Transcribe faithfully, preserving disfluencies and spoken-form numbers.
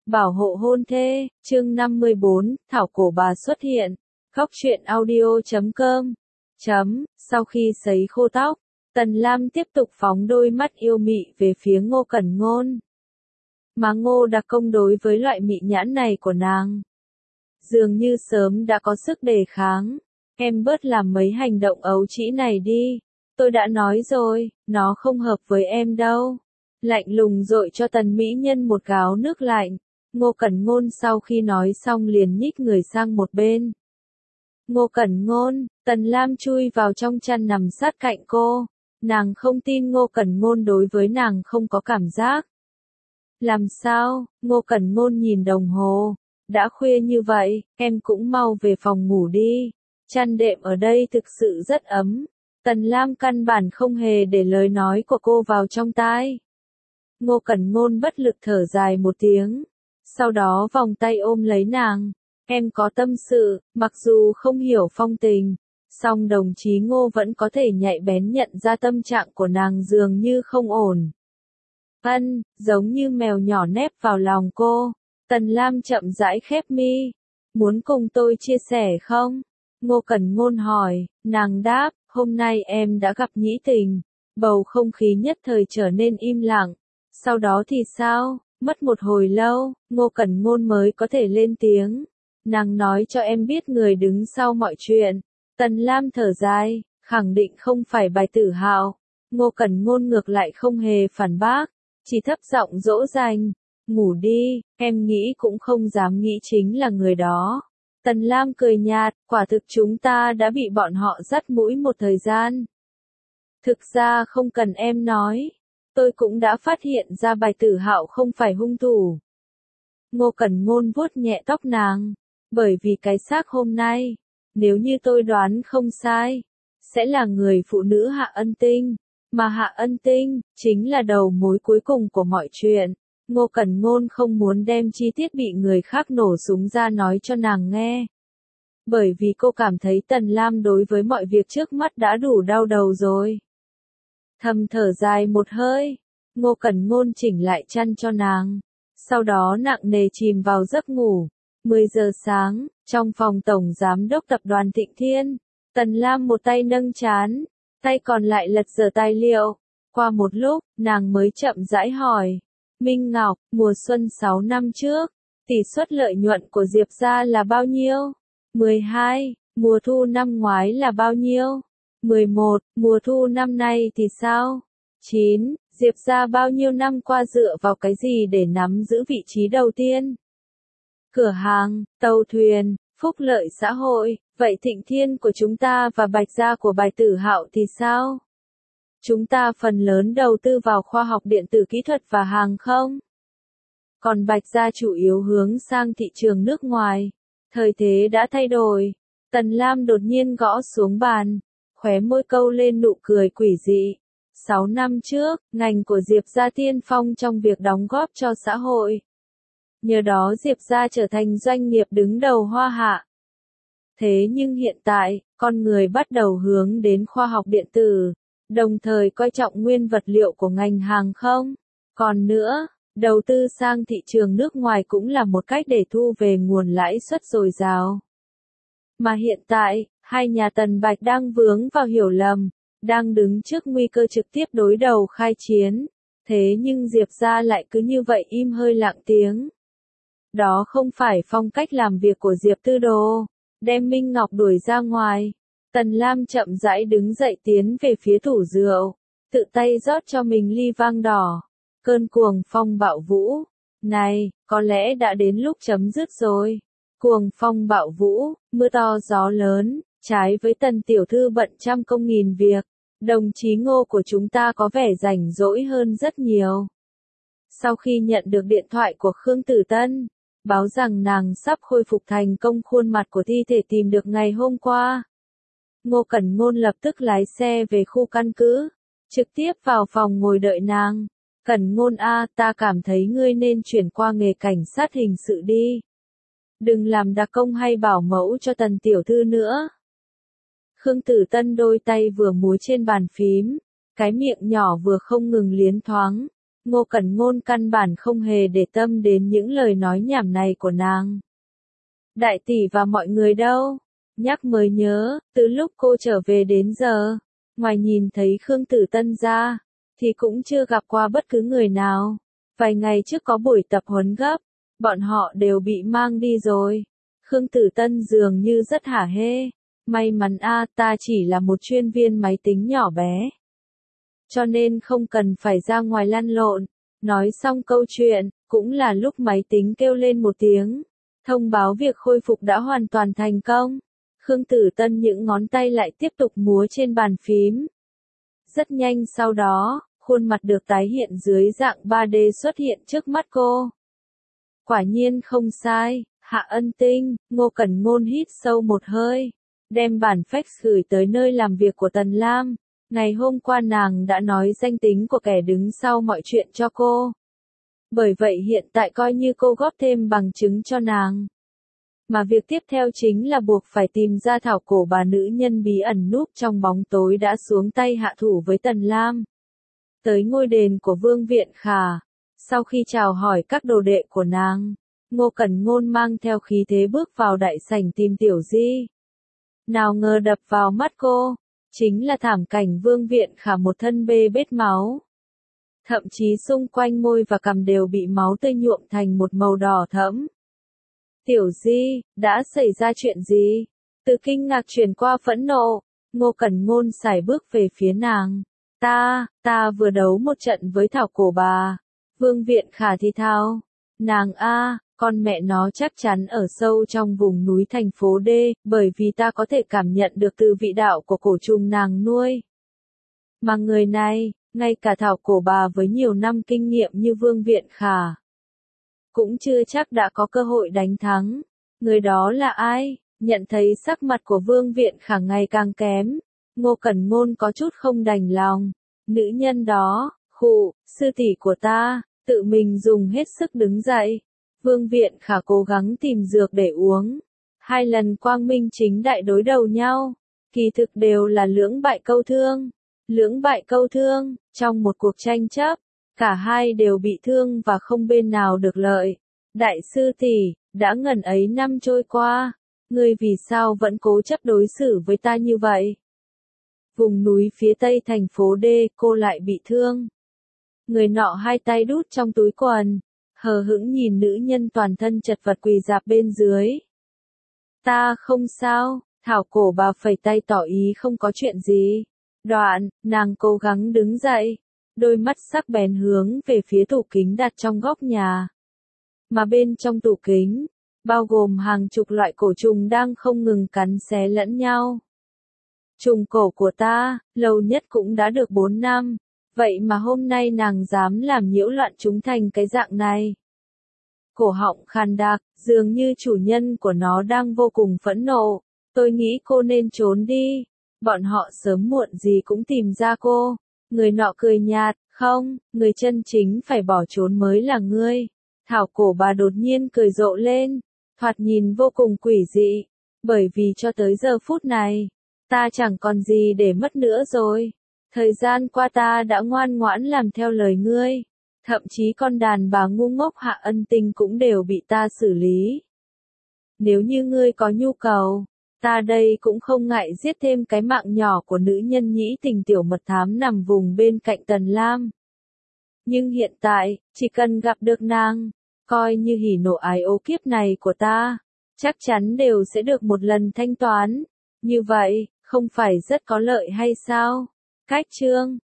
Bảo hộ hôn thê, chương năm mươi bốn, Thảo cổ bà xuất hiện. Góc truyện audio chấm com. Chấm, sau khi sấy khô tóc, Tần Lam tiếp tục phóng đôi mắt yêu mị về phía Ngô Cẩn Ngôn. Mà Ngô Đặc Công đối với loại mị nhãn này của nàng, dường như sớm đã có sức đề kháng. Em bớt làm mấy hành động ấu trĩ này đi. Tôi đã nói rồi, nó không hợp với em đâu. Lạnh lùng dội cho Tần mỹ nhân một gáo nước lạnh. Ngô Cẩn Ngôn sau khi nói xong liền nhích người sang một bên. Ngô Cẩn Ngôn, Tần Lam chui vào trong chăn nằm sát cạnh cô. Nàng không tin Ngô Cẩn Ngôn đối với nàng không có cảm giác. Làm sao? Ngô Cẩn Ngôn nhìn đồng hồ. Đã khuya như vậy, em cũng mau về phòng ngủ đi. Chăn đệm ở đây thực sự rất ấm. Tần Lam căn bản không hề để lời nói của cô vào trong tai. Ngô Cẩn Ngôn bất lực thở dài một tiếng. Sau đó vòng tay ôm lấy nàng. Em có tâm sự, mặc dù không hiểu phong tình, song đồng chí Ngô vẫn có thể nhạy bén nhận ra tâm trạng của nàng dường như không ổn. Ân, giống như mèo nhỏ nép vào lòng cô. Tần Lam chậm rãi khép mi. Muốn cùng tôi chia sẻ không? Ngô Cẩn Ngôn hỏi. Nàng đáp, hôm nay em đã gặp nhĩ tình. Bầu không khí nhất thời trở nên im lặng. Sau đó thì sao? Mất một hồi lâu, Ngô Cẩn Ngôn mới có thể lên tiếng. Nàng nói cho em biết người đứng sau mọi chuyện. Tần Lam thở dài, khẳng định không phải Bạch Tử Hạo. Ngô Cẩn Ngôn ngược lại không hề phản bác, chỉ thấp giọng dỗ dành. Ngủ đi, em nghĩ cũng không dám nghĩ chính là người đó. Tần Lam cười nhạt, quả thực chúng ta đã bị bọn họ dắt mũi một thời gian. Thực ra không cần em nói. Tôi cũng đã phát hiện ra Bạch Tử Hạo không phải hung thủ. Ngô Cẩn Ngôn vuốt nhẹ tóc nàng. Bởi vì cái xác hôm nay, nếu như tôi đoán không sai, sẽ là người phụ nữ Hạ Ân Tinh. Mà Hạ Ân Tinh, chính là đầu mối cuối cùng của mọi chuyện. Ngô Cẩn Ngôn không muốn đem chi tiết bị người khác nổ súng ra nói cho nàng nghe. Bởi vì cô cảm thấy Tần Lam đối với mọi việc trước mắt đã đủ đau đầu rồi. Thầm thở dài một hơi, Ngô Cẩn Ngôn chỉnh lại chăn cho nàng. Sau đó nặng nề chìm vào giấc ngủ. mười giờ sáng, trong phòng tổng giám đốc tập đoàn Thịnh Thiên, Tần Lam một tay nâng trán, tay còn lại lật dở tài liệu. Qua một lúc, nàng mới chậm rãi hỏi. Minh Ngọc, mùa xuân sáu năm trước, tỷ suất lợi nhuận của Diệp gia là bao nhiêu? mười hai, mùa thu năm ngoái là bao nhiêu? mười một, mùa thu năm nay thì sao? chín, Diệp gia bao nhiêu năm qua dựa vào cái gì để nắm giữ vị trí đầu tiên? Cửa hàng, tàu thuyền, phúc lợi xã hội, vậy Thịnh Thiên của chúng ta và Bạch gia của Bạch Tử Hạo thì sao? Chúng ta phần lớn đầu tư vào khoa học điện tử kỹ thuật và hàng không. Còn Bạch gia chủ yếu hướng sang thị trường nước ngoài. Thời thế đã thay đổi. Tần Lam đột nhiên gõ xuống bàn, khóe môi câu lên nụ cười quỷ dị. Sáu năm trước, ngành của Diệp gia tiên phong trong việc đóng góp cho xã hội. Nhờ đó Diệp gia trở thành doanh nghiệp đứng đầu Hoa Hạ. Thế nhưng hiện tại, con người bắt đầu hướng đến khoa học điện tử, đồng thời coi trọng nguyên vật liệu của ngành hàng không. Còn nữa, đầu tư sang thị trường nước ngoài cũng là một cách để thu về nguồn lãi suất dồi dào. Mà hiện tại, hai nhà Tần Bạch đang vướng vào hiểu lầm, đang đứng trước nguy cơ trực tiếp đối đầu khai chiến. Thế nhưng Diệp gia lại cứ như vậy im hơi lặng tiếng. Đó không phải phong cách làm việc của Diệp Tư Đồ. Đem Minh Ngọc đuổi ra ngoài. Tần Lam chậm rãi đứng dậy tiến về phía tủ rượu. Tự tay rót cho mình ly vang đỏ. Cơn cuồng phong bạo vũ. Này, có lẽ đã đến lúc chấm dứt rồi. Cuồng phong bạo vũ, mưa to gió lớn. Trái với Tần tiểu thư bận trăm công nghìn việc. Đồng chí Ngô của chúng ta có vẻ rảnh rỗi hơn rất nhiều. Sau khi nhận được điện thoại của Khương Tử Tân, báo rằng nàng sắp khôi phục thành công khuôn mặt của thi thể tìm được ngày hôm qua. Ngô Cẩn Ngôn lập tức lái xe về khu căn cứ, trực tiếp vào phòng ngồi đợi nàng. Cẩn Ngôn a, ta cảm thấy ngươi nên chuyển qua nghề cảnh sát hình sự đi. Đừng làm đặc công hay bảo mẫu cho Tần tiểu thư nữa. Khương Tử Tân đôi tay vừa múa trên bàn phím, cái miệng nhỏ vừa không ngừng liến thoáng. Ngô Cẩn Ngôn căn bản không hề để tâm đến những lời nói nhảm này của nàng. Đại tỷ và mọi người đâu? Nhắc mới nhớ, từ lúc cô trở về đến giờ, ngoài nhìn thấy Khương Tử Tân ra, thì cũng chưa gặp qua bất cứ người nào. Vài ngày trước có buổi tập huấn gấp, bọn họ đều bị mang đi rồi. Khương Tử Tân dường như rất hả hê. May mắn a, ta chỉ là một chuyên viên máy tính nhỏ bé. Cho nên không cần phải ra ngoài lăn lộn. Nói xong câu chuyện, cũng là lúc máy tính kêu lên một tiếng. Thông báo việc khôi phục đã hoàn toàn thành công. Khương Tử Tân những ngón tay lại tiếp tục múa trên bàn phím. Rất nhanh sau đó, khuôn mặt được tái hiện dưới dạng ba D xuất hiện trước mắt cô. Quả nhiên không sai, Hạ Ân Tinh. Ngô Cẩn Ngôn hít sâu một hơi, đem bản fax gửi tới nơi làm việc của Tần Lam. Ngày hôm qua nàng đã nói danh tính của kẻ đứng sau mọi chuyện cho cô. Bởi vậy hiện tại coi như cô góp thêm bằng chứng cho nàng. Mà việc tiếp theo chính là buộc phải tìm ra thảo cổ bà nữ nhân bí ẩn núp trong bóng tối đã xuống tay hạ thủ với Tần Lam. Tới ngôi đền của Vương Viện Khả, sau khi chào hỏi các đồ đệ của nàng, Ngô Cẩn Ngôn mang theo khí thế bước vào đại sảnh tìm Tiểu Di. Nào ngờ đập vào mắt cô, chính là thảm cảnh Vương Viện Khả một thân bê bết máu. Thậm chí xung quanh môi và cằm đều bị máu tươi nhuộm thành một màu đỏ thẫm. Tiểu Di, đã xảy ra chuyện gì? Từ kinh ngạc chuyển qua phẫn nộ, Ngô Cẩn Ngôn sải bước về phía nàng. Ta, ta vừa đấu một trận với thảo cổ bà. Vương Viện Khả thì thao. Nàng a, con mẹ nó chắc chắn ở sâu trong vùng núi thành phố D, bởi vì ta có thể cảm nhận được từ vị đạo của cổ trùng nàng nuôi. Mà người này, ngay cả thảo cổ bà với nhiều năm kinh nghiệm như Vương Viện Khả, cũng chưa chắc đã có cơ hội đánh thắng. Người đó là ai? Nhận thấy sắc mặt của Vương Viện Khả ngày càng kém, Ngô Cẩn Ngôn có chút không đành lòng. Nữ nhân đó, khụ, sư tỷ của ta, tự mình dùng hết sức đứng dậy. Vương Viện Khả cố gắng tìm dược để uống. Hai lần quang minh chính đại đối đầu nhau, kỳ thực đều là lưỡng bại câu thương. Lưỡng bại câu thương, trong một cuộc tranh chấp, cả hai đều bị thương và không bên nào được lợi. Đại sư tỷ, đã ngần ấy năm trôi qua, ngươi vì sao vẫn cố chấp đối xử với ta như vậy? Vùng núi phía tây thành phố D, cô lại bị thương. Người nọ hai tay đút trong túi quần, hờ hững nhìn nữ nhân toàn thân chật vật quỳ rạp bên dưới. Ta không sao, thảo cổ bà phẩy tay tỏ ý không có chuyện gì. Đoạn, nàng cố gắng đứng dậy, đôi mắt sắc bén hướng về phía tủ kính đặt trong góc nhà. Mà bên trong tủ kính, bao gồm hàng chục loại cổ trùng đang không ngừng cắn xé lẫn nhau. Trùng cổ của ta, lâu nhất cũng đã được bốn năm, vậy mà hôm nay nàng dám làm nhiễu loạn chúng thành cái dạng này. Cổ họng khàn đặc, dường như chủ nhân của nó đang vô cùng phẫn nộ. Tôi nghĩ cô nên trốn đi. Bọn họ sớm muộn gì cũng tìm ra cô. Người nọ cười nhạt, không, người chân chính phải bỏ trốn mới là ngươi. Thảo cổ bà đột nhiên cười rộ lên, thoạt nhìn vô cùng quỷ dị. Bởi vì cho tới giờ phút này, ta chẳng còn gì để mất nữa rồi. Thời gian qua ta đã ngoan ngoãn làm theo lời ngươi. Thậm chí con đàn bà ngu ngốc Hạ Ân Tinh cũng đều bị ta xử lý. Nếu như ngươi có nhu cầu, ta đây cũng không ngại giết thêm cái mạng nhỏ của nữ nhân nhĩ tình tiểu mật thám nằm vùng bên cạnh Tần Lam. Nhưng hiện tại, chỉ cần gặp được nàng, coi như hỉ nộ ái ố kiếp này của ta, chắc chắn đều sẽ được một lần thanh toán. Như vậy, không phải rất có lợi hay sao? Cách chương